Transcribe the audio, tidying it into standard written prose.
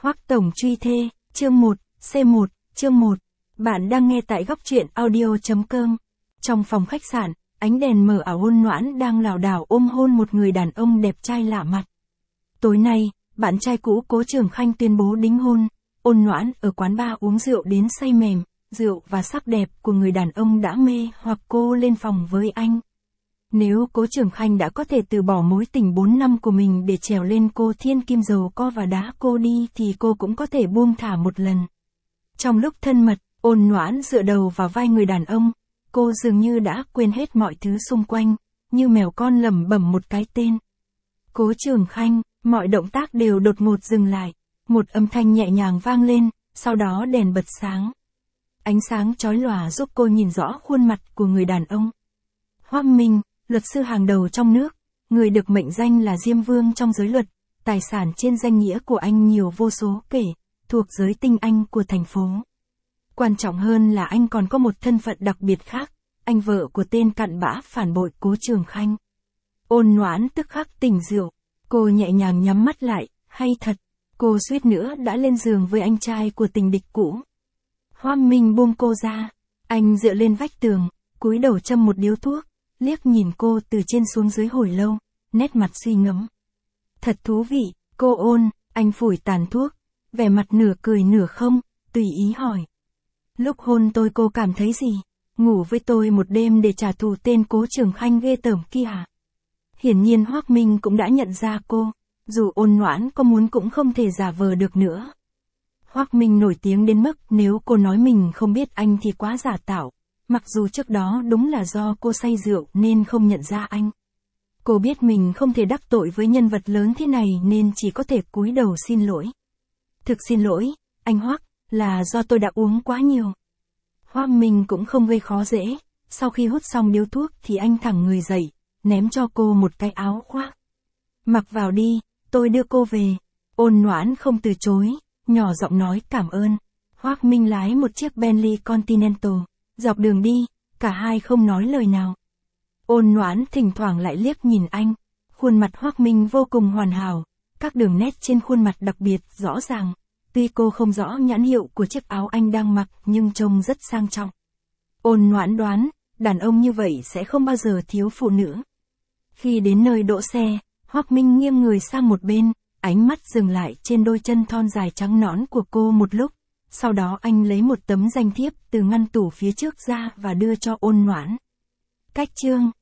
Hoắc Tổng truy thê, chương 1, C1, chương 1. Bạn đang nghe tại góc truyện audio.com. Trong phòng khách sạn, ánh đèn mờ ảo Ôn Noãn đang lảo đảo ôm hôn một người đàn ông đẹp trai lạ mặt. Tối nay, bạn trai cũ Cố Trường Khanh tuyên bố đính hôn. Ôn Noãn ở quán bar uống rượu đến say mềm, rượu và sắc đẹp của người đàn ông đã mê hoặc cô lên phòng với anh. Nếu Cố Trường Khanh đã có thể từ bỏ mối tình 4 năm của mình để trèo lên cô thiên kim dầu co và đá cô đi thì cô cũng có thể buông thả một lần. Trong lúc thân mật, Ôn Noãn dựa đầu vào vai người đàn ông, cô dường như đã quên hết mọi thứ xung quanh, như mèo con lẩm bẩm một cái tên. Cố Trường Khanh, mọi động tác đều đột ngột dừng lại, một âm thanh nhẹ nhàng vang lên, sau đó đèn bật sáng. Ánh sáng chói lòa giúp cô nhìn rõ khuôn mặt của người đàn ông. Hoắc Minh, luật sư hàng đầu trong nước, người được mệnh danh là Diêm Vương trong giới luật, tài sản trên danh nghĩa của anh nhiều vô số kể, thuộc giới tinh anh của thành phố. Quan trọng hơn là anh còn có một thân phận đặc biệt khác, anh vợ của tên cặn bã phản bội Cố Trường Khanh. Ôn Noãn tức khắc tỉnh rượu, cô nhẹ nhàng nhắm mắt lại, hay thật, cô suýt nữa đã lên giường với anh trai của tình địch cũ. Hoắc Minh buông cô ra, anh dựa lên vách tường, cúi đầu châm một điếu thuốc, liếc nhìn cô từ trên xuống dưới hồi lâu, nét mặt suy ngẫm. Thật thú vị, cô Ôn, anh phủi tàn thuốc, vẻ mặt nửa cười nửa không, tùy ý hỏi. Lúc hôn tôi cô cảm thấy gì? Ngủ với tôi một đêm để trả thù tên Cố Trường Khanh ghê tởm kia à? Hiển nhiên Hoắc Minh cũng đã nhận ra cô, dù Ôn Noãn có muốn cũng không thể giả vờ được nữa. Hoắc Minh nổi tiếng đến mức nếu cô nói mình không biết anh thì quá giả tạo, mặc dù trước đó đúng là do cô say rượu nên không nhận ra anh. Cô biết mình không thể đắc tội với nhân vật lớn thế này nên chỉ có thể cúi đầu xin lỗi. Thực xin lỗi, anh Hoắc, là do tôi đã uống quá nhiều. Hoắc Minh cũng không gây khó dễ, sau khi hút xong điếu thuốc thì anh thẳng người dậy, ném cho cô một cái áo khoác. Mặc vào đi, tôi đưa cô về. Ôn Noãn không từ chối, nhỏ giọng nói cảm ơn. Hoắc Minh lái một chiếc Bentley Continental, dọc đường đi, cả hai không nói lời nào. Ôn Noãn thỉnh thoảng lại liếc nhìn anh, khuôn mặt Hoắc Minh vô cùng hoàn hảo, các đường nét trên khuôn mặt đặc biệt rõ ràng. Tuy cô không rõ nhãn hiệu của chiếc áo anh đang mặc nhưng trông rất sang trọng. Ôn Noãn đoán, đàn ông như vậy sẽ không bao giờ thiếu phụ nữ. Khi đến nơi đỗ xe, Hoắc Minh nghiêng người sang một bên, ánh mắt dừng lại trên đôi chân thon dài trắng nõn của cô một lúc. Sau đó anh lấy một tấm danh thiếp từ ngăn tủ phía trước ra và đưa cho Ôn Noãn. Cách chương